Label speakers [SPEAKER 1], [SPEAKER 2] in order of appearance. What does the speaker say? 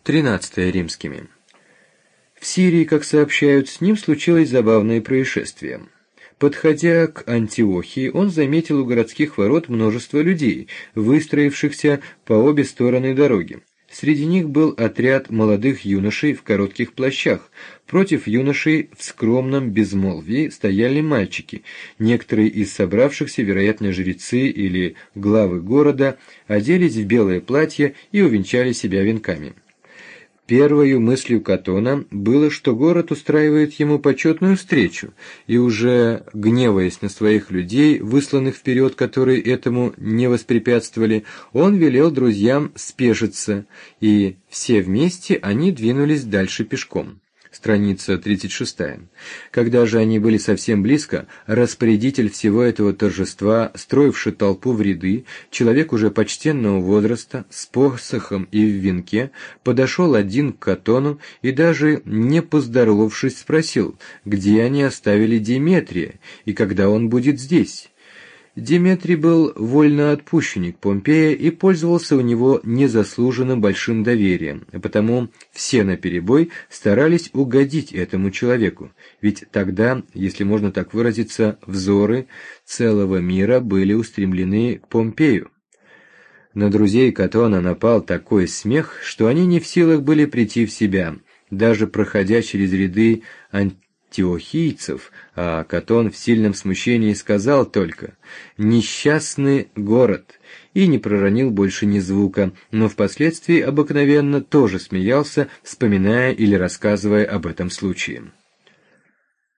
[SPEAKER 1] 13 римскими. В Сирии, как сообщают, с ним случилось забавное происшествие. Подходя к Антиохии, он заметил у городских ворот множество людей, выстроившихся по обе стороны дороги. Среди них был отряд молодых юношей в коротких плащах. Против юношей в скромном безмолвии стояли мальчики. Некоторые из собравшихся, вероятно, жрецы или главы города, оделись в белое платье и увенчали себя венками. Первою мыслью Катона было, что город устраивает ему почетную встречу, и уже гневаясь на своих людей, высланных вперед, которые этому не воспрепятствовали, он велел друзьям спешиться, и все вместе они двинулись дальше пешком. Страница 36. Когда же они были совсем близко, распорядитель всего этого торжества, строивший толпу в ряды, человек уже почтенного возраста, с посохом и в венке, подошел один к Катону и даже не поздоровавшись спросил, где они оставили Деметрия и когда он будет здесь. Деметрий был вольноотпущенник Помпея и пользовался у него незаслуженно большим доверием, а потому все наперебой старались угодить этому человеку, ведь тогда, если можно так выразиться, взоры целого мира были устремлены к Помпею. На друзей Катона напал такой смех, что они не в силах были прийти в себя, даже проходя через ряды антиохийцев, а Катон в сильном смущении сказал только «несчастный город» и не проронил больше ни звука, но впоследствии обыкновенно тоже смеялся, вспоминая или рассказывая об этом случае.